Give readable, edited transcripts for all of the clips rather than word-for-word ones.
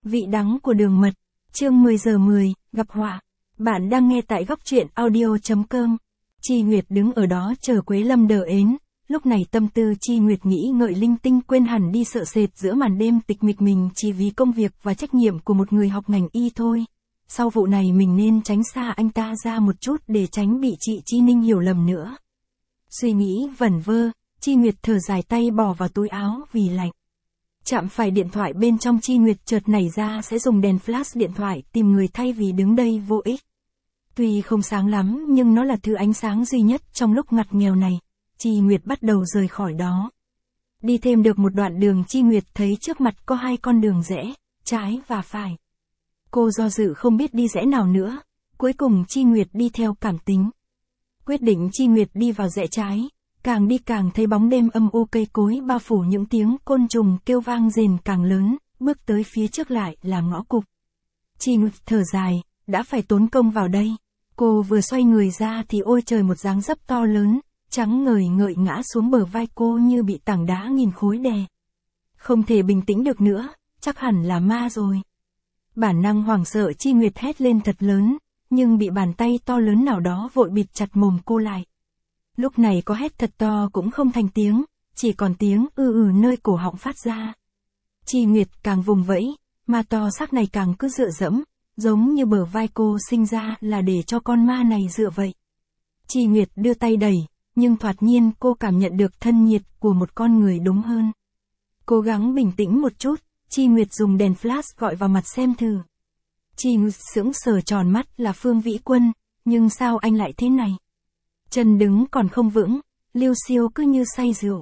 Vị đắng của đường mật, chương 10 giờ 10, gặp họa. Bạn đang nghe tại góc truyện audio.com. Chi Nguyệt đứng ở đó chờ Quế Lâm đờ ến, lúc này tâm tư Chi Nguyệt nghĩ ngợi linh tinh, quên hẳn đi sợ sệt giữa màn đêm tịch mịch mình chỉ vì công việc và trách nhiệm của một người học ngành y thôi. Sau vụ này mình nên tránh xa anh ta ra một chút để tránh bị chị Chi Ninh hiểu lầm nữa. Suy nghĩ vẩn vơ, Chi Nguyệt thở dài, tay bỏ vào túi áo vì lạnh. Chạm phải điện thoại bên trong, Chi Nguyệt chợt nảy ra sẽ dùng đèn flash điện thoại tìm người thay vì đứng đây vô ích. Tuy không sáng lắm nhưng nó là thứ ánh sáng duy nhất trong lúc ngặt nghèo này. Chi Nguyệt bắt đầu rời khỏi đó. Đi thêm được một đoạn đường, Chi Nguyệt thấy trước mặt có hai con đường rẽ, trái và phải. Cô do dự không biết đi rẽ nào nữa, cuối cùng Chi Nguyệt đi theo cảm tính. Quyết định, Chi Nguyệt đi vào rẽ trái. Càng đi càng thấy bóng đêm âm u, cây cối bao phủ, những tiếng côn trùng kêu vang rền càng lớn, bước tới phía trước lại là ngõ cụt. Chi Nguyệt thở dài, đã phải tốn công vào đây. Cô vừa xoay người ra thì ôi trời, một dáng dấp to lớn, trắng ngời ngợi ngã xuống bờ vai cô như bị tảng đá nghìn khối đè. Không thể bình tĩnh được nữa, chắc hẳn là ma rồi. Bản năng hoảng sợ, Chi Nguyệt hét lên thật lớn, nhưng bị bàn tay to lớn nào đó vội bịt chặt mồm cô lại. Lúc này có hét thật to cũng không thành tiếng, chỉ còn tiếng nơi cổ họng phát ra. Chi Nguyệt càng vùng vẫy, ma to xác này càng cứ dựa dẫm, giống như bờ vai cô sinh ra là để cho con ma này dựa vậy. Chi Nguyệt đưa tay đẩy, nhưng thoạt nhiên cô cảm nhận được thân nhiệt của một con người, đúng hơn. Cố gắng bình tĩnh một chút, Chi Nguyệt dùng đèn flash gọi vào mặt xem thử. Chi Nguyệt sững sờ tròn mắt, là Phương Vĩ Quân, nhưng sao anh lại thế này? Chân đứng còn không vững, Lưu Siêu cứ như say rượu.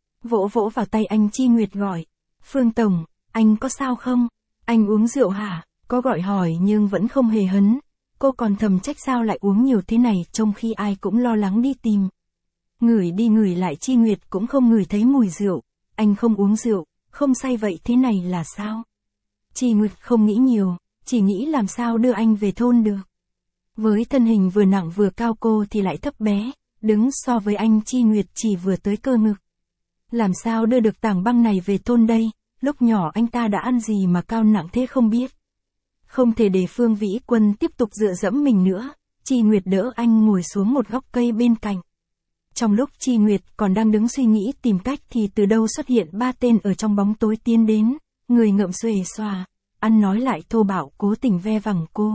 Vỗ vỗ vào tay anh, Chi Nguyệt gọi. Phương Tổng, anh có sao không? Anh uống rượu hả? Có gọi hỏi nhưng vẫn không hề hấn. Cô còn thầm trách sao lại uống nhiều thế này, trong khi ai cũng lo lắng đi tìm. Ngửi đi ngửi lại, Chi Nguyệt cũng không ngửi thấy mùi rượu. Anh không uống rượu, không say vậy thế này là sao? Chi Nguyệt không nghĩ nhiều, chỉ nghĩ làm sao đưa anh về thôn được. Với thân hình vừa nặng vừa cao, cô thì lại thấp bé, đứng so với anh, Chi Nguyệt chỉ vừa tới cơ ngực. Làm sao đưa được tảng băng này về thôn đây, lúc nhỏ anh ta đã ăn gì mà cao nặng thế không biết. Không thể để Phương Vĩ Quân tiếp tục dựa dẫm mình nữa, Chi Nguyệt đỡ anh ngồi xuống một góc cây bên cạnh. Trong lúc Chi Nguyệt còn đang đứng suy nghĩ tìm cách thì từ đâu xuất hiện ba tên ở trong bóng tối tiến đến, người ngậm xuề xòa, ăn nói lại thô bạo, cố tình ve vẳng cô.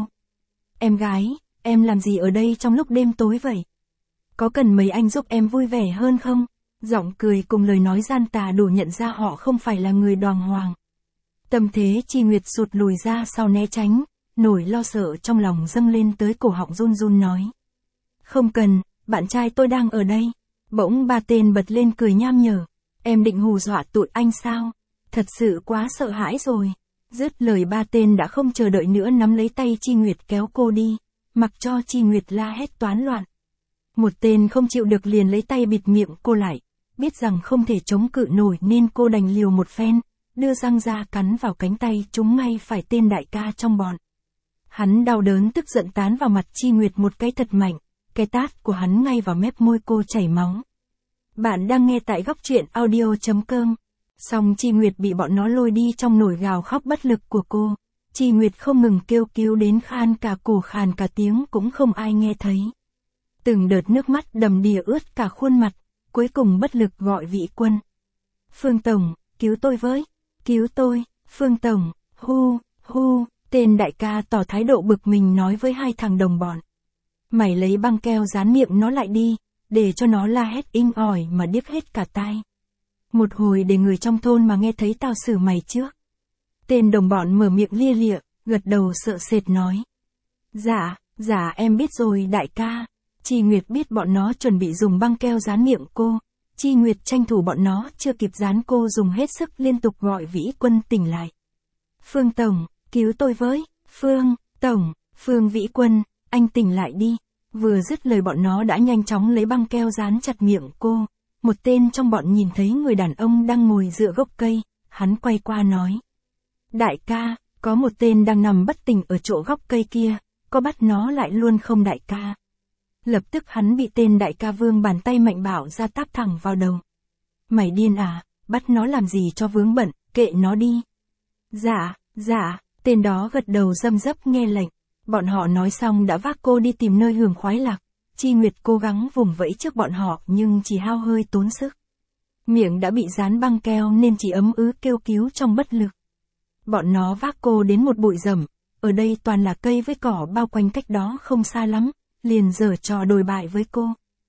Em gái, em làm gì ở đây trong lúc đêm tối vậy? Có cần mấy anh giúp em vui vẻ hơn không? Giọng cười cùng lời nói gian tà đủ nhận ra họ không phải là người đàng hoàng. Tâm thế Chi Nguyệt sụt lùi ra sau né tránh, nỗi lo sợ trong lòng dâng lên tới cổ họng, run run nói. Không cần, bạn trai tôi đang ở đây. Bỗng ba tên bật lên cười nham nhở. Em định hù dọa tụi anh sao? Thật sự quá sợ hãi rồi. Dứt lời, ba tên đã không chờ đợi nữa nắm lấy tay Chi Nguyệt kéo cô đi, mặc cho Chi Nguyệt la hét toán loạn. Một tên không chịu được liền lấy tay bịt miệng cô lại, biết rằng không thể chống cự nổi nên cô đành liều một phen, đưa răng ra cắn vào cánh tay, trúng ngay phải tên đại ca trong bọn. Hắn đau đớn tức giận tán vào mặt Chi Nguyệt một cái thật mạnh, cái tát của hắn ngay vào mép môi cô chảy máu. Bạn đang nghe tại góc truyện audio.com. Xong Chi Nguyệt bị bọn nó lôi đi trong nỗi gào khóc bất lực của cô. Chi Nguyệt không ngừng kêu cứu đến khan cả cổ, khàn cả tiếng cũng không ai nghe thấy. Từng đợt nước mắt đầm đìa ướt cả khuôn mặt, cuối cùng bất lực gọi Vĩ Quân. Phương Tổng, cứu tôi với, cứu tôi, Phương Tổng, hu, tên đại ca tỏ thái độ bực mình nói với hai thằng đồng bọn. Mày lấy băng keo dán miệng nó lại đi, để cho nó la hét inh ỏi mà điếc hết cả tai. Một hồi để người trong thôn mà nghe thấy tao xử mày trước. Tên đồng bọn mở miệng lia lịa, gật đầu sợ sệt nói. Dạ em biết rồi đại ca. Chi Nguyệt biết bọn nó chuẩn bị dùng băng keo dán miệng cô. Chi Nguyệt tranh thủ bọn nó chưa kịp dán, cô dùng hết sức liên tục gọi Vĩ Quân tỉnh lại. Phương Tổng, cứu tôi với, Phương Tổng, Phương Vĩ Quân, anh tỉnh lại đi. Vừa dứt lời bọn nó đã nhanh chóng lấy băng keo dán chặt miệng cô. Một tên trong bọn nhìn thấy người đàn ông đang ngồi dựa gốc cây, hắn quay qua nói. Đại ca, có một tên đang nằm bất tỉnh ở chỗ gốc cây kia, có bắt nó lại luôn không đại ca? Lập tức hắn bị tên đại ca vương bàn tay mạnh bạo ra táp thẳng vào đầu. Mày điên à, bắt nó làm gì cho vướng bận, kệ nó đi. Dạ, Tên đó gật đầu răm rắp nghe lệnh. Bọn họ nói xong đã vác cô đi tìm nơi hưởng khoái lạc. Chi Nguyệt cố gắng vùng vẫy trước bọn họ nhưng chỉ hao hơi tốn sức. Miệng đã bị dán băng keo nên chỉ ấm ứ kêu cứu trong bất lực. Bọn nó vác cô đến một bụi rậm, ở đây toàn là cây với cỏ bao quanh cách đó không xa lắm, liền giở trò đồi bại với cô.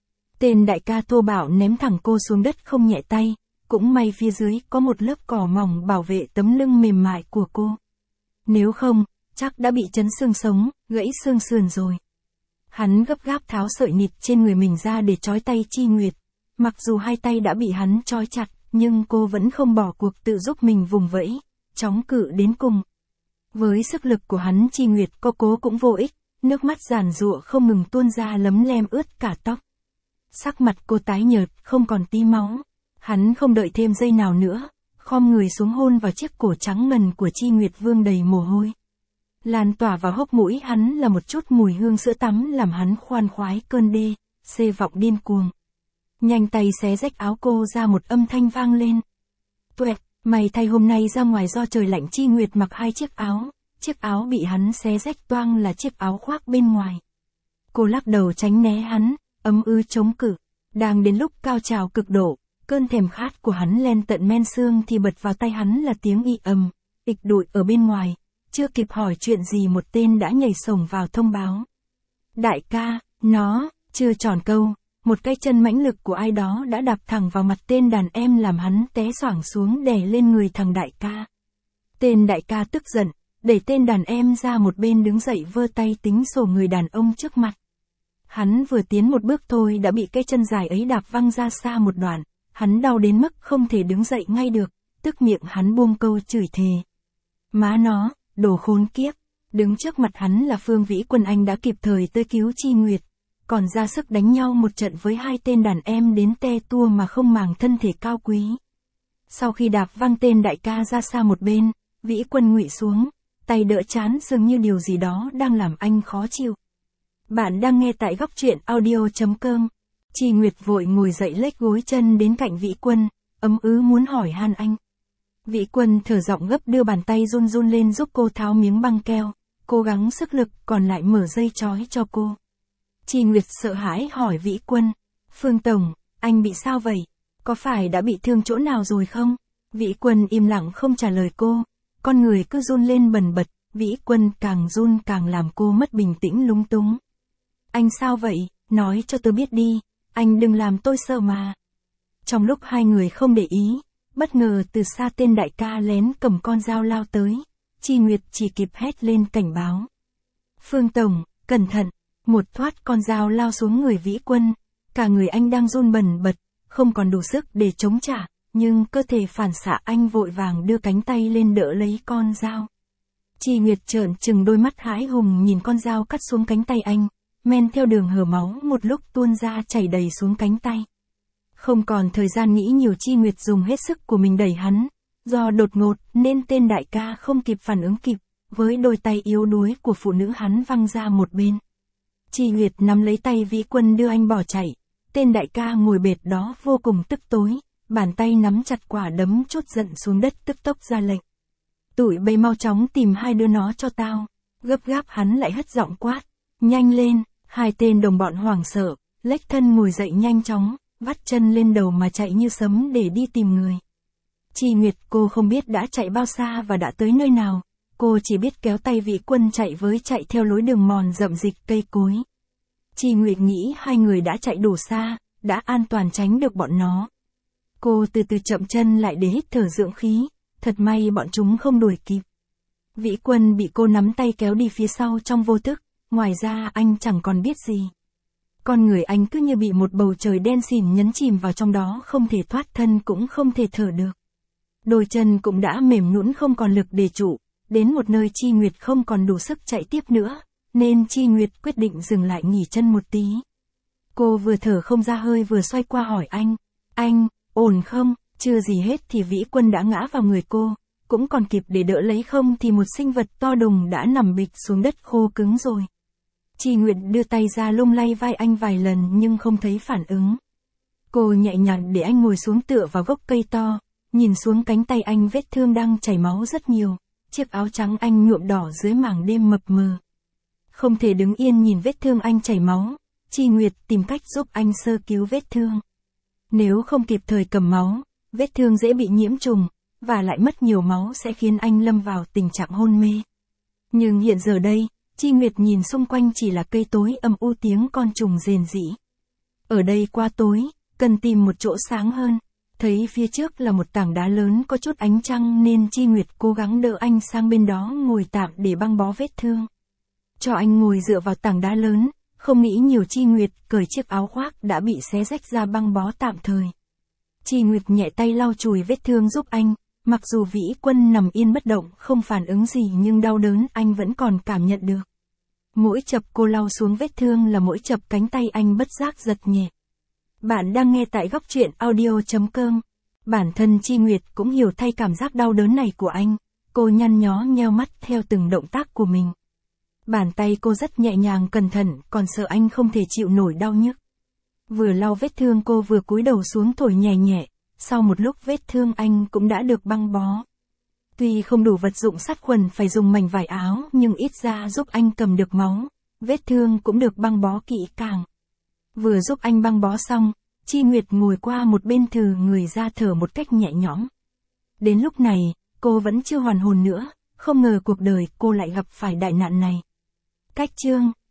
Tên đại ca thô bạo ném thẳng cô xuống đất không nhẹ tay, cũng may phía dưới có một lớp cỏ mỏng bảo vệ tấm lưng mềm mại của cô. Nếu không, chắc đã bị chấn xương sống, gãy xương sườn rồi. Hắn gấp gáp tháo sợi nịt trên người mình ra để trói tay Chi Nguyệt. Mặc dù hai tay đã bị hắn trói chặt, nhưng cô vẫn không bỏ cuộc tự giúp mình vùng vẫy, chống cự đến cùng. Với sức lực của hắn Chi Nguyệt có cố cũng vô ích, nước mắt giàn giụa không ngừng tuôn ra lấm lem ướt cả tóc. Sắc mặt cô tái nhợt, không còn tí máu. Hắn không đợi thêm giây nào nữa, khom người xuống hôn vào chiếc cổ trắng ngần của Chi Nguyệt vương đầy mồ hôi. Lan tỏa vào hốc mũi hắn là một chút mùi hương sữa tắm làm hắn khoan khoái cơn đê, xê vọng điên cuồng. Nhanh tay xé rách áo cô ra một âm thanh vang lên. Tuệ, mày thay hôm nay ra ngoài do trời lạnh. Chi Nguyệt mặc hai chiếc áo bị hắn xé rách toang là chiếc áo khoác bên ngoài. Cô lắc đầu tránh né hắn, ấm ư chống cự. Đang đến lúc cao trào cực độ, cơn thèm khát của hắn lên tận men xương thì bật vào tay hắn là tiếng ì ầm, ịch đụi ở bên ngoài. Chưa kịp hỏi chuyện gì một tên đã nhảy xổng vào thông báo. Đại ca, nó, chưa tròn câu, một cái chân mãnh lực của ai đó đã đạp thẳng vào mặt tên đàn em làm hắn té xoảng xuống đè lên người thằng đại ca. Tên đại ca tức giận, đẩy tên đàn em ra một bên đứng dậy vơ tay tính sổ người đàn ông trước mặt. Hắn vừa tiến một bước thôi đã bị cái chân dài ấy đạp văng ra xa một đoạn, hắn đau đến mức không thể đứng dậy ngay được, tức miệng hắn buông câu chửi thề. Má nó, đồ khốn kiếp, đứng trước mặt hắn là Phương Vĩ Quân. Anh đã kịp thời tới cứu Chi Nguyệt, còn ra sức đánh nhau một trận với hai tên đàn em đến te tua mà không màng thân thể cao quý. Sau khi đạp văng tên đại ca ra xa một bên, Vĩ Quân ngụy xuống, tay đỡ trán dường như điều gì đó đang làm anh khó chịu. Bạn đang nghe tại góc truyện audio.com. Chi Nguyệt vội ngồi dậy lếch gối chân đến cạnh Vĩ Quân, ấm ứ muốn hỏi han anh. Vĩ Quân thở giọng gấp đưa bàn tay run run lên giúp cô tháo miếng băng keo, cố gắng sức lực còn lại mở dây trói cho cô. Chi Nguyệt sợ hãi hỏi Vĩ Quân, Phương Tổng, anh bị sao vậy? Có phải đã bị thương chỗ nào rồi không? Vĩ Quân im lặng không trả lời cô, con người cứ run lên bần bật, Vĩ Quân càng run càng làm cô mất bình tĩnh lúng túng. Anh sao vậy? Nói cho tôi biết đi, anh đừng làm tôi sợ mà. Trong lúc hai người không để ý, bất ngờ từ xa tên đại ca lén cầm con dao lao tới, Chi Nguyệt chỉ kịp hét lên cảnh báo. Phương Tổng, cẩn thận, một thoát con dao lao xuống người Vĩ Quân, cả người anh đang run bần bật, không còn đủ sức để chống trả, nhưng cơ thể phản xạ anh vội vàng đưa cánh tay lên đỡ lấy con dao. Chi Nguyệt trợn trừng đôi mắt hãi hùng nhìn con dao cắt xuống cánh tay anh, men theo đường hở máu một lúc tuôn ra chảy đầy xuống cánh tay. Không còn thời gian nghĩ nhiều, Chi Nguyệt dùng hết sức của mình đẩy hắn, do đột ngột nên tên đại ca không kịp phản ứng kịp, với đôi tay yếu đuối của phụ nữ hắn văng ra một bên. Chi Nguyệt nắm lấy tay Vĩ Quân đưa anh bỏ chạy, tên đại ca ngồi bệt đó vô cùng tức tối, bàn tay nắm chặt quả đấm chốt giận xuống đất tức tốc ra lệnh. Tụi bay mau chóng tìm hai đứa nó cho tao, gấp gáp hắn lại hất giọng quát, nhanh lên, hai tên đồng bọn hoảng sợ, lếch thân ngồi dậy nhanh chóng, vắt chân lên đầu mà chạy như sấm để đi tìm người. Chi Nguyệt cô không biết đã chạy bao xa và đã tới nơi nào, cô chỉ biết kéo tay Vĩ Quân chạy theo lối đường mòn rậm rịch cây cối. Chi Nguyệt nghĩ hai người đã chạy đủ xa, đã an toàn tránh được bọn nó. Cô từ từ chậm chân lại để hít thở dưỡng khí, thật may bọn chúng không đuổi kịp. Vĩ Quân bị cô nắm tay kéo đi phía sau trong vô thức, ngoài ra anh chẳng còn biết gì. Con người anh cứ như bị một bầu trời đen xỉn nhấn chìm vào trong đó, không thể thoát thân cũng không thể thở được. Đôi chân cũng đã mềm nhũn không còn lực để trụ, đến một nơi Chi Nguyệt không còn đủ sức chạy tiếp nữa, nên Chi Nguyệt quyết định dừng lại nghỉ chân một tí. Cô vừa thở không ra hơi vừa xoay qua hỏi anh, ổn không? Chưa gì hết thì Vĩ Quân đã ngã vào người cô, cũng còn kịp để đỡ lấy không thì một sinh vật to đùng đã nằm bịch xuống đất khô cứng rồi. Chi Nguyệt đưa tay ra lung lay vai anh vài lần nhưng không thấy phản ứng. Cô nhẹ nhàng để anh ngồi xuống tựa vào gốc cây to, nhìn xuống cánh tay anh vết thương đang chảy máu rất nhiều, chiếc áo trắng anh nhuộm đỏ dưới màng đêm mập mờ. Không thể đứng yên nhìn vết thương anh chảy máu, Chi Nguyệt tìm cách giúp anh sơ cứu vết thương. Nếu không kịp thời cầm máu, vết thương dễ bị nhiễm trùng, và lại mất nhiều máu sẽ khiến anh lâm vào tình trạng hôn mê. Nhưng hiện giờ đây, Chi Nguyệt nhìn xung quanh chỉ là cây tối âm u tiếng con trùng rền rĩ. Ở đây quá tối, cần tìm một chỗ sáng hơn. Thấy phía trước là một tảng đá lớn có chút ánh trăng nên Chi Nguyệt cố gắng đỡ anh sang bên đó ngồi tạm để băng bó vết thương. Cho anh ngồi dựa vào tảng đá lớn, không nghĩ nhiều Chi Nguyệt cởi chiếc áo khoác đã bị xé rách ra băng bó tạm thời. Chi Nguyệt nhẹ tay lau chùi vết thương giúp anh, mặc dù Vĩ Quân nằm yên bất động không phản ứng gì nhưng đau đớn anh vẫn còn cảm nhận được. Mỗi chập cô lau xuống vết thương là mỗi chập cánh tay anh bất giác giật nhẹ. Bạn đang nghe tại Góc Truyện Audio.com. Bản thân Chi Nguyệt cũng hiểu thay cảm giác đau đớn này của anh, cô nhăn nhó nheo mắt theo từng động tác của mình. Bàn tay cô rất nhẹ nhàng cẩn thận, còn sợ anh không thể chịu nổi đau nhức. Vừa lau vết thương cô vừa cúi đầu xuống thổi nhẹ nhẹ, sau một lúc vết thương anh cũng đã được băng bó. Tuy không đủ vật dụng sát khuẩn phải dùng mảnh vải áo nhưng ít ra giúp anh cầm được máu, vết thương cũng được băng bó kỹ càng. Vừa giúp anh băng bó xong, Chi Nguyệt ngồi qua một bên thừ người ra thở một cách nhẹ nhõm. Đến lúc này, cô vẫn chưa hoàn hồn nữa, không ngờ cuộc đời cô lại gặp phải đại nạn này. Cách chương